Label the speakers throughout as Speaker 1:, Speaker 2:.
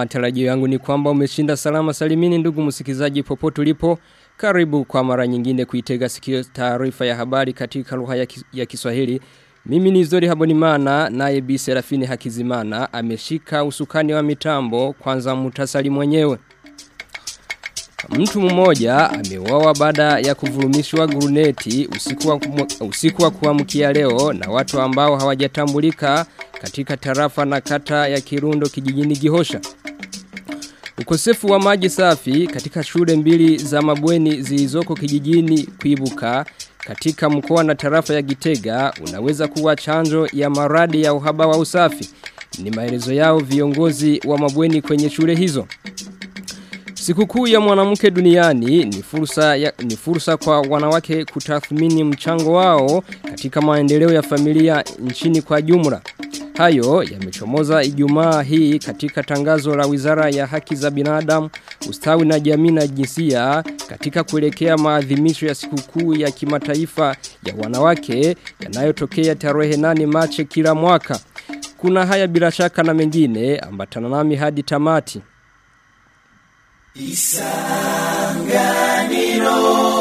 Speaker 1: Matarajio yangu ni kwamba umeshinda salama salimini ndugu msikilizaji popote ulipo. Karibu kwa mara nyingine kuitega sikio taarifa ya habari katika lugha ya Kiswahili. Mimi ni Zori Habonimana naye Bi Serafini Hakizimana ameshika usukani wa mitambo. Kwanza muhtasari mwenyewe. Mtu mmoja ameuawa baada ya kuvurumishwa guruneti usiku wa kuamkia leo na watu ambao hawajatambulika katika tarafa na kata ya Kirundo kijijini Gihosha. Ukosefu wa maji safi katika shule mbili za mabweni zilizoko kijijini Kuibuka katika mkoa na tarafa ya Gitega unaweza kuwa chanzo ya maradhi ya uhaba wa usafi. Ni maelezo yao viongozi wa mabweni kwenye shule hizo. Sikukuu ya mwanamke duniani ni fursa kwa wanawake kutathmini mchango wao katika maendeleo ya familia nchini kwa jumla. Hayo yamechomoza Ijumaa hii katika tangazo la Wizara ya Haki za Binadamu, Ustawi na Jamii na Jinsia katika kuelekea maadhimisho ya sikukuu ya kimataifa ya wanawake yanayotokea tarehe 8 Machi kila mwaka. Kuna haya bila shaka na mengine ambatana nami hadi tamati. Isanganiro.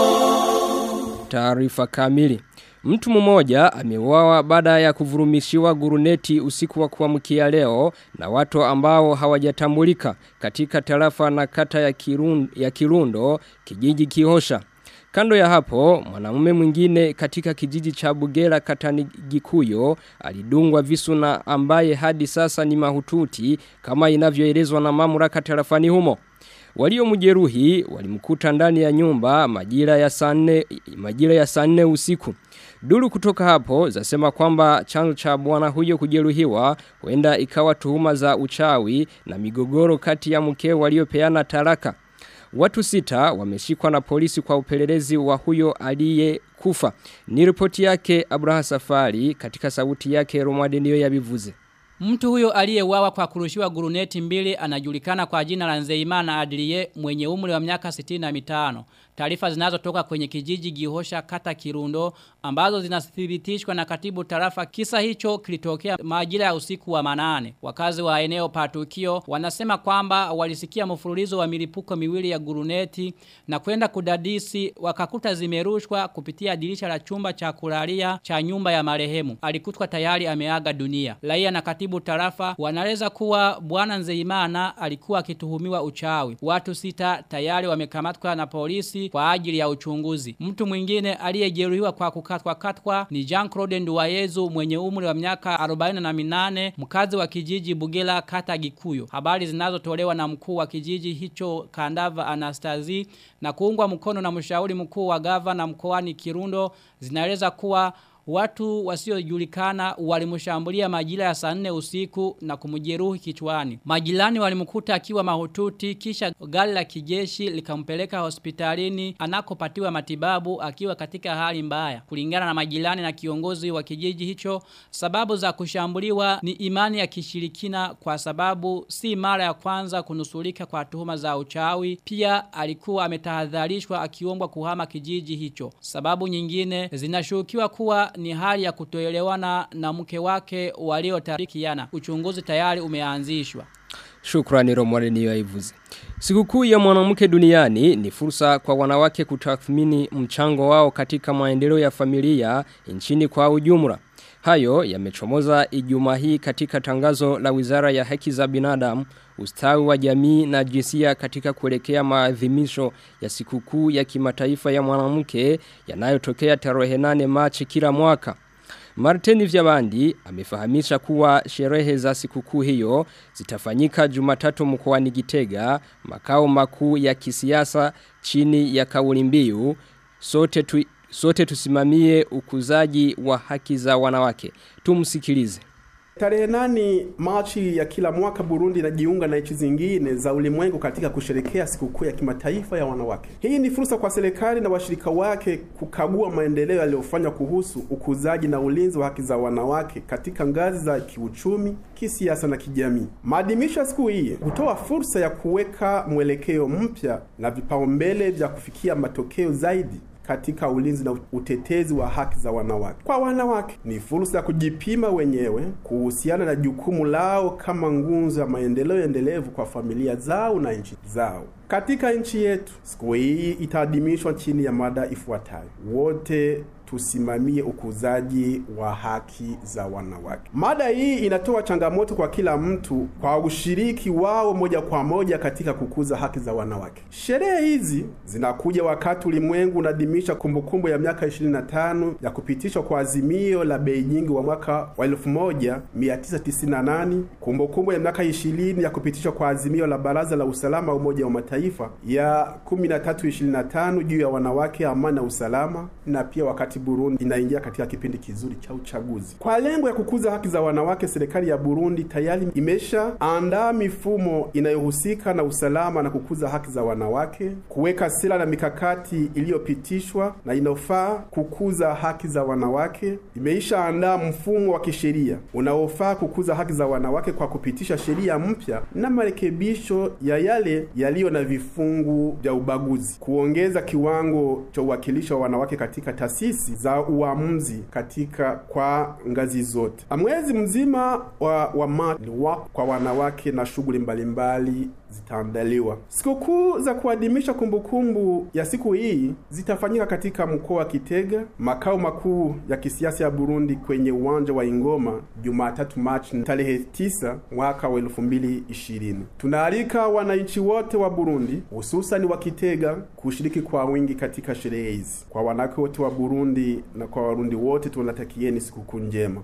Speaker 1: Taarifa kamili. Mtu mmoja ameuawa baada ya kuvurumishiwa guruneti usiku wa kuamkia leo na watu ambao hawajatambulika katika tarafa na kata ya Kirundo kijiji Kihosha. Kando ya hapo, mwanamume mwingine katika kijiji cha Bugera katani Gikuyo alidungwa visu na ambaye hadi sasa ni mahututi kama inavyoelezwa na mamlaka tarafani humo. Waliomjeruhi walimkuta ndani ya nyumba majira ya saa 4 usiku. Duru kutoka hapo zasema kwamba chanzo cha bwana huyo kujeruhiwa huenda ikawa tuhuma za uchawi na migogoro kati ya mkeo waliopeana talaka. Watu 6 wameshikwa na polisi kwa upelelezi wa huyo aliyekufa. Ni ripoti yake Abraha Safari katika sauti yake Romadenio ya Bivuze.
Speaker 2: Mtu huyo aliyeuawa kwa kurushiwa guruneti 2 anajulikana kwa jina la Nzeimana Adrie mwenye umri wa miaka 65. Taarifa zinazotoka kwenye kijiji Gihosha kata Kirundo ambazo zinathibitishwa na katibu tarafa kisa hicho kilitokea majira ya usiku wa 8. Wakazi wa eneo patukio wanasema kwamba walisikia mfululizo wa milipuko miwili ya guruneti na kwenda kudadisi wakakuta zimerushwa kupitia dirisha la chumba cha kulalia cha nyumba ya marehemu. Alikutwa tayari ameaga dunia. Raia na katibu tarafa wanaeleza kuwa bwana Nzeimana alikuwa akituhumiwa uchawi. Watu 6 tayari wamekamatwa na polisi kwa ajili ya uchunguzi. Mtu mwingine aliyejeruhiwa kwa kukatwa ni Jean-Claude Nduwayezu mwenye umri wa miaka 48, mkazi wa kijiji Bugela kata Gikuyo. Habari zinazotolewa na mkuu wa kijiji hicho Kandava Anastazi na kuungwa mkono na mshauri mkuu wa gavana mkoani Kirundo zinaeleza kuwa watu wasiojulikana walimshambulia majira ya saa 4 usiku na kumjeruhi kichwani. Majirani walimkuta akiwa mahututi kisha gari la kijeshi likampeleka hospitalini anakopatiwa matibabu akiwa katika hali mbaya. Kulingana na majirani na kiongozi wa kijiji hicho, sababu za kushambuliwa ni imani ya kishirikina kwa sababu si mara ya kwanza kunusulika kwa tuhuma za uchawi. Pia alikuwa ametahadharishwa akiombwa kuhama kijiji hicho. Sababu nyingine zinashukiwa kuwa ni hali ya kutoelewana na mke wake waliotarikiana. Uchunguzi tayari umeanzishwa.
Speaker 1: Shukrani Romwani ya Ivuzi. Sikukuu ya mwanamke duniani ni fursa kwa wanawake kutathmini mchango wao katika maendeleo ya familia nchini kwa ujumla. Hayo yamechomoza Ijumaa hii katika tangazo la Wizara ya Haki za Binadamu, Ustawi wa Jamii na Jinsia katika kuelekea maadhimisho ya sikukuu ya kimataifa ya mwanamke yanayotokea tarehe 8 Machi kila mwaka. Martin Vyabandi amefahamisha kuwa sherehe za sikukuu hiyo zitafanyika Jumatatu mkoani Gitega, makao makuu ya kisiasa chini ya kauli mbiu sote tusimamie ukuzaji wa haki za wanawake. Tumsikilize.
Speaker 3: Tarehe 8 Machi ya kila mwaka Burundi inajiunga na nchi zingine za ulimwengu katika kusherehekea sikukuu ya kimataifa ya wanawake. Hii ni fursa kwa serikali na washirika wake kukagua maendeleo yaliyofanywa kuhusu ukuzaji na ulinzi wa haki za wanawake katika ngazi za kiuchumi, kisiasa na kijamii. Maadhimisho ya siku hii hutoa fursa ya kuweka mwelekeo mpya na vipaumbele vya kufikia matokeo zaidi katika ulinzi na utetezi wa haki za wanawake. Kwa wanawake ni fursa ya kujipima wenyewe kuhusiana na jukumu lao kama nguzo ya maendeleo endelevu kwa familia zao na nchi zao. Katika nchi yetu, siku hii itaadhimishwa chini ya mada ifuatayo: wote tusimamie ukuzaji wa haki za wanawake. Mada hii inatoa changamoto kwa kila mtu kwa ushiriki wao moja kwa moja katika kukuza haki za wanawake. Sherehe hizi zinakuja wakati ulimwengu unaadhimisha kumbukumbu ya miaka 25 ya kupitishwa kwa azimio la Beijing wa mwaka wa 1998, kumbukumbu ya miaka 20 ya kupitishwa kwa azimio la Baraza la Usalama wa Umoja wa Mataifa ya 1325 juu ya wanawake, amani na usalama, na pia wakati Burundi inaingia katika kipindi kizuri cha uchaguzi. Kwa lengo ya kukuza haki za wanawake, serikali ya Burundi tayari imeshaandaa mifumo inayohusika na usalama na kukuza haki za wanawake, kuweka sera na mikakati iliyopitishwa na inofaa kukuza haki za wanawake. Imeishaandaa mfumo wa kisheria unaofaa kukuza haki za wanawake kwa kupitisha sheria mpya na marekebisho ya yale yaliyo na vifungu vya ubaguzi, kuongeza kiwango cha uwakilishi wa wanawake katika taasisi za uamuzi kwa ngazi zote. Mwezi mzima wa Machi kwa wanawake na shughuli mbalimbali zitaandaliwa. Sikukuu za kuadhimisha kumbukumbu ya siku hii zitafanyika katika mkoa wa Kitega, makao makuu ya kisiasa ya Burundi, kwenye uwanja wa Ingoma Jumatatu Machi tarehe 9 mwaka wa 2020. Tunaalika wananchi wote wa Burundi, hususan wa Kitega, kushiriki kwa wingi katika sherehe hizi. Kwa wanawake wote wa Burundi na kwa Warundi wote tunatakieni sikukuu njema.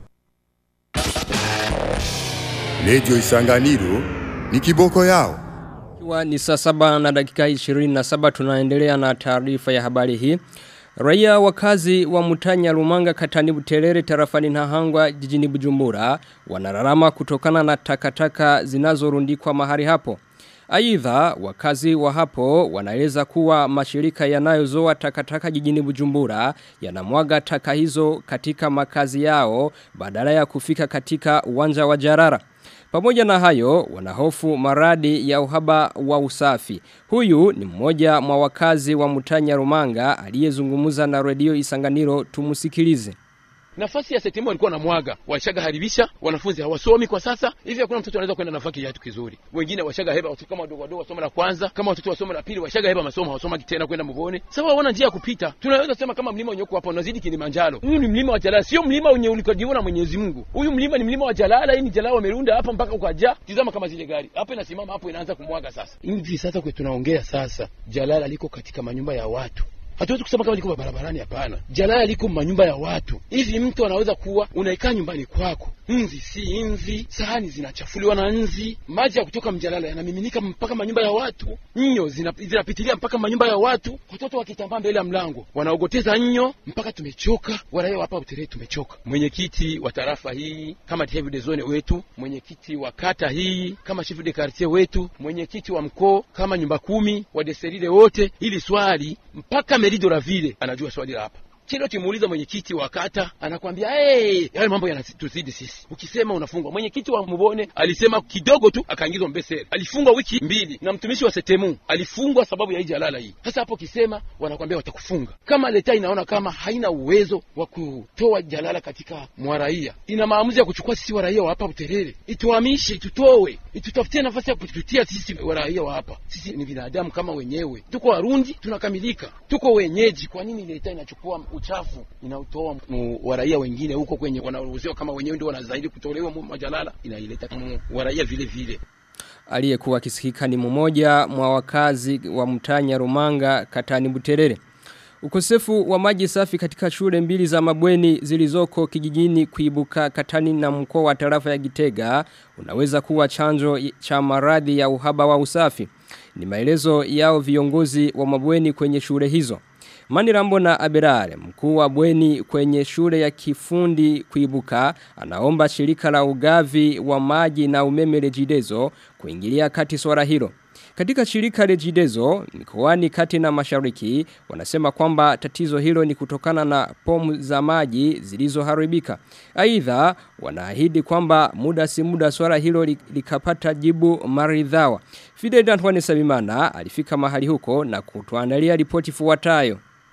Speaker 4: Radio Isanganiro ni kiboko yao.
Speaker 1: Ni saa 7 na dakika 27, tunaendelea na taarifa ya habari hii. Raia wakazi wa Mutanya Rumanga katani Buterere tarafani Nahangwa jijini Bujumbura wanararama kutokana na takataka zinazorundikwa mahali hapo. Aidha, wakazi wa hapo wanaeleza kuwa mashirika yanayozoa takataka jijini Bujumbura yanamwaga taka hizo katika makazi yao badala ya kufika katika uwanja wa Jarara. Pamoja na hayo, wanahofu maradi ya uhaba wa usafi. Huyu ni mmoja mwa wakazi wa Mutanya Rumanga aliyezungumza na Radio Isanganiro, tumusikilize.
Speaker 5: Nafasi ya Setemo walikuwa na mwaga, washaga haribisha, wanafunzi hawasomi kwa sasa. Hivi hakuna mtoto anaweza kwenda nafaki ya kitu kizuri. Wengine washaga heba watoto kama wadogo wadogo wasoma la kwanza, kama watoto wasoma la pili washaga heba masomo hawasoma tena kwenda Muvone. Sasa wana njia ya kupita. Tunaweza sema kama mlima unyoko hapo unazidi Kilimanjaro. Huyu ni mlima wa Jalala, sio mlima wenye ulikojiona Mwenyezi Mungu. Huyu mlima ni mlima wa Jalala, hii ni Jalala wamerunda hapa mpaka ukaja. Tizama kama zile gari. Hapo inasimama hapo inaanza kumwaga sasa. Hivi sasa kwa tunaongea sasa, Jalala liko katika manyumba ya watu. Hatuwezi kusema kama liko barabarani, hapana. Jalala liko manyumba ya watu. Hivi mtu anaweza kuwa unaikaa nyumbani kwako, nzi si nzi, sahani zinachafuliwa na nzi, maji ya kutoka mjalala yanamiminika mpaka manyumba ya watu, nyo zinapitilia mpaka manyumba ya watu, watoto wakitambaa mbele ya mlango wanaogoteza nyo mpaka tumechoka. Waraia hapa Buterere tumechoka. Mwenyekiti wa tarafa hii kama chef de zone wetu, mwenyekiti wa kata hii kama chef de quartier wetu, mwenyekiti wa mkoa kama nyumba 10 wa deseride wote, ili swali mpaka Merido la vile anajua swali hapa. Kile timuuliza mwenyekiti wa kata anakuambia yale mambo yanatuzidi sisi. Ukisema unafungwa. Mwenyekiti wa Mubone alisema kidogo tu akaingizwa Mbesere. Alifungwa wiki 2 na mtumishi wa Setemu alifungwa sababu ya hii Jalala hii. Sasa hapo kisema wanakuambia watakufunga. Kama leta inaona kama haina uwezo wa kutoa Jalala katika mwaraia, ina maamuzi ya kuchukua sisi waraia wa hapa Buterere. Ituhamishe, tutoe, itutafutie nafasi ya kututia sisi waraia wa hapa. Sisi ni binadamu kama wenyewe. Tuko Warundi, tunakamilika. Tuko wenyeji. Kwa nini leta inachukua uchafu inautoa waraia wengine huko kwenye wanaruhusiwa kama wenyewe ndio wanazaidi kutolewa Majalala, inaileta waraia vile vile.
Speaker 1: Aliyekuwa akisikika ni mmoja mwa wakazi wa Mutanya Rumanga katani Buterere. Ukosefu wa maji safi katika shule 2 za mabweni zilizoko kijijini kuibuka katani na mkoa wa tarafa ya Gitega unaweza kuwa chanzo cha maradhi ya uhaba wa usafi. Ni maelezo yao viongozi wa mabweni kwenye shule hizo. Manirambo na Aberare, mkuu wa bweni kwenye shule ya kifundi kuibuka, anaomba shirika la ugavi wa maji na umeme Regideso kuingilia kati swala hilo. Katika shirika Regideso, mikoani kati na mashariki, wanasema kwamba tatizo hilo ni kutokana na pomu za maji zilizoharibika. Aidha, wanaahidi kwamba muda si muda swala hilo likapata jibu maridhawa. Fidel Antoine Sabimana alifika mahali huko na kutuandalia ripoti ifuatayo.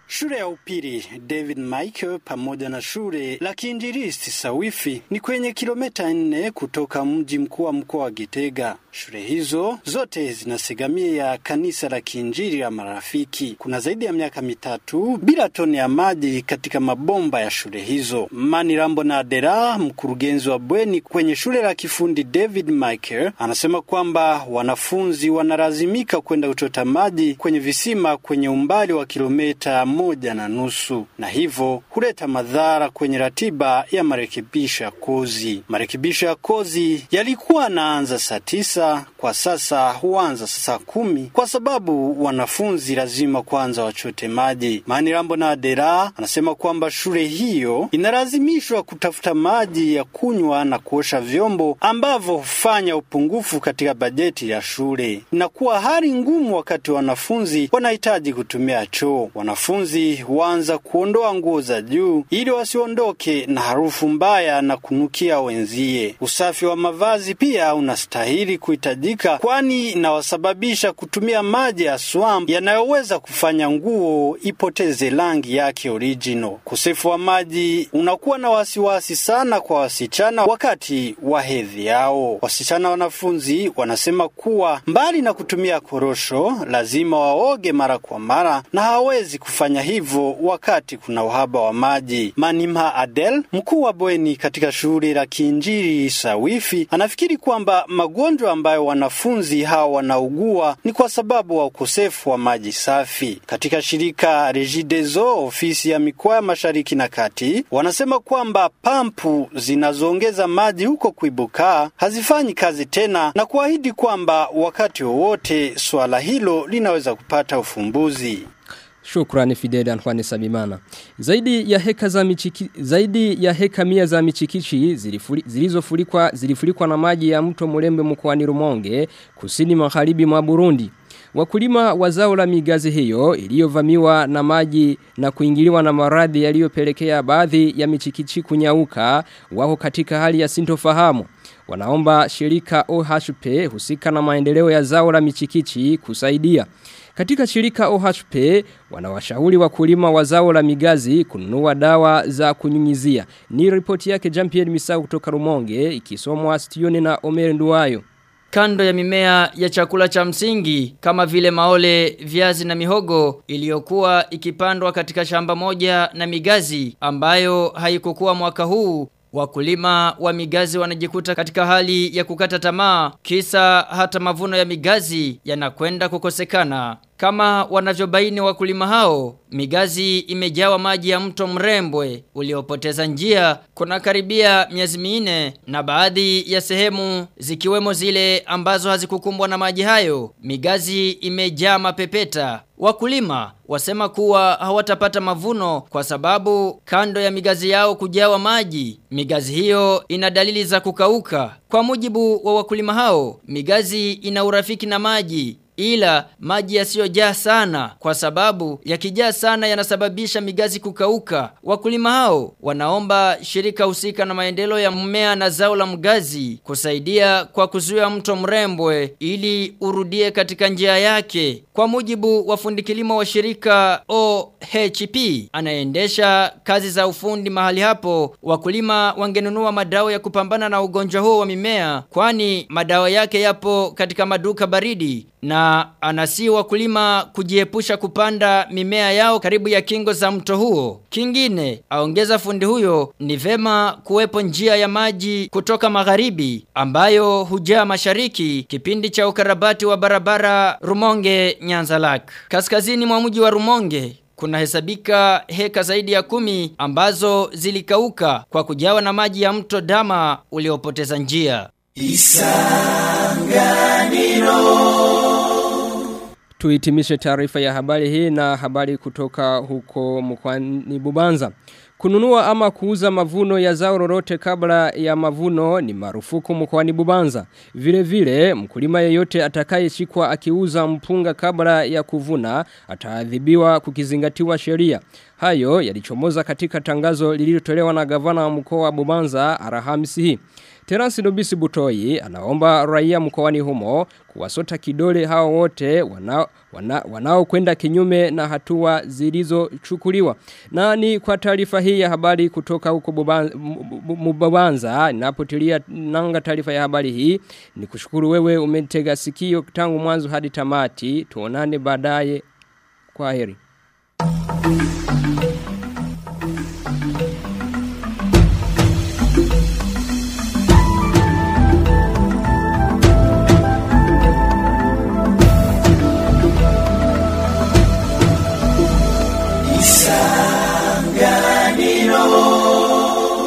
Speaker 6: Shule ya upili David Michael pamoja na shule la Kiinjilisti Sawifi ni kwenye kilomita 4 kutoka mji mkuu wa mkoa wa Gitega. Shule hizo zote zinasegamia kanisa la Kiinjili la Marafiki. Kuna zaidi ya miaka 3 bila tone ya maji katika mabomba ya shule hizo. Manirambo na Adera, mkurugenzi wa bweni kwenye shule la kifundi David Michael, anasema kwamba wanafunzi wanalazimika kwenda kuchota maji kwenye visima kwenye umbali wa kilomita 1.5 na hivyo huleta madhara kwenye ratiba ya marekebisho ya kozi. Marekebisho ya kozi yalikuwa yanaanza saa 9, kwa sasa huanza saa 10 kwa sababu wanafunzi lazima kwanza wachote maji. Manirambo na Adera anasema kwamba shule hiyo inalazimishwa kutafuta maji ya kunywa na kuosha vyombo ambavyo hufanya upungufu katika bajeti ya shule. Na kuwa hali ngumu wakati wanafunzi wanahitaji kutumia choo. Wanafunzi huanza kuondoa nguo za juu ili wasiondoke na harufu mbaya na kunukia wenzie. Usafi wa mavazi pia unastahili kuhitajika, kwani inawasababisha kutumia maji ya swamp yanayoweza kufanya nguo ipoteze rangi yake original. Ukosefu wa maji unakuwa na wasiwasi sana kwa wasichana wakati wa hedhi yao. Wasichana wanafunzi wanasema kuwa mbali na kutumia korosho lazima waoge mara kwa mara na hawezi kufanya hivyo wakati kuna uhaba wa maji. Manimha Adel, mkuu wa bweni katika shule la Kiinjili Sawifi, anafikiri kwamba magonjwa ambayo wanafunzi hao wanaugua ni kwa sababu wa ukosefu wa maji safi. Katika shirika Regideso, ofisi ya mikoa ya Mashariki na Kati, wanasema kwamba pampu zinazoongeza maji huko Kuibuka hazifanyi kazi tena na kuahidi kwamba wakati wowote swala hilo linaweza kupata ufumbuzi.
Speaker 1: Shukrani Fidel Antoine Sabimana. Zaidi ya heka 100 za michikichi zilifurikwa na maji ya mto Mulembe mkoani Rumonge, kusini magharibi mwa Burundi. Wakulima wa zao la migazi hiyo iliyovamiwa na maji na kuingiliwa na maradhi yaliyopelekea baadhi ya michikichi kunyauka wako katika hali ya sintofahamu. Wanaomba shirika OHP husika na maendeleo ya zao la michikichi kusaidia. Katika shirika OHP wanawashauri wakulima wa zao la migazi kununua dawa za kunyunyizia. Ni ripoti yake Jean-Pierre Misau kutoka Rumonge ikisomwa studioni na Omer Nduwayo.
Speaker 7: Kando ya mimea ya chakula cha msingi kama vile maole, viazi na mihogo iliyokuwa ikipandwa katika shamba moja na migazi ambayo haikukua mwaka huu, wakulima wa migazi wanajikuta katika hali ya kukata tamaa kisa hata mavuno ya migazi yanakwenda kukosekana. Kama wanavyobaini wakulima hao, migazi imejawa maji ya mto Mrembwe uliopoteza njia kuna karibia miezi 4 na baadhi ya sehemu zikiwemo zile ambazo hazikukumbwa na maji hayo, migazi imejaa mapepeta. Wakulima wasema kuwa hawatapata mavuno kwa sababu kando ya migazi yao kujawa maji, migazi hiyo ina dalili za kukauka. Kwa mujibu wa wakulima hao, migazi ina urafiki na maji, ila maji yasiyojaa sana kwa sababu yakijaa sana yanasababisha migazi kukauka. Wakulima hao wanaomba shirika husika na maendeleo ya mmea na zao la mgazi kusaidia kwa kuzuia mto Mrembwe ili urudie katika njia yake. Kwa mujibu wa fundi kilimo wa shirika OHP anaendesha kazi za ufundi mahali hapo, wakulima wangenunua madawa ya kupambana na ugonjwa huo wa mimea, kwani madawa yake yapo katika maduka baridi, na anasi wakulima kujiepusha kupanda mimea yao karibu ya kingo za mto huo. Kingine, aongeza fundi huyo, ni vema kuwepo njia ya maji kutoka magharibi ambayo hujaa mashariki kipindi cha ukarabati wa barabara Rumonge Nyanza-Lac. Kaskazini mwa mji wa Rumonge kuna hesabika heka zaidi ya 10 ambazo zilikauka kwa kujawa na maji ya mto Dama uliopoteza njia. Isanganiro.
Speaker 1: Tuhitimishe taarifa ya habari hii na habari kutoka huko mkoani Bubanza. Kununua ama kuuza mavuno ya zao lolote kabla ya mavuno ni marufuku mkoani Bubanza. Vile vile mkulima yeyote atakayeshikwa akiuza mpunga kabla ya kuvuna ataadhibiwa kukizingatiwa sheria. Hayo yalichomoza katika tangazo lililotolewa na gavana wa mkoa wa Bubanza Alhamisi hii. Terence Nobisi Butoi anaomba raia mkoani humo kuwasota kidole hao wote wanao kwenda kinyume na hatua zilizochukuliwa. Na ni kwa taarifa hii ya habari kutoka huko Bubanza ninapotilia nanga taarifa ya habari hii ni kushukuru wewe umetega sikio tangu mwanzo hadi tamati. Tuonane baadaye. Kwaheri.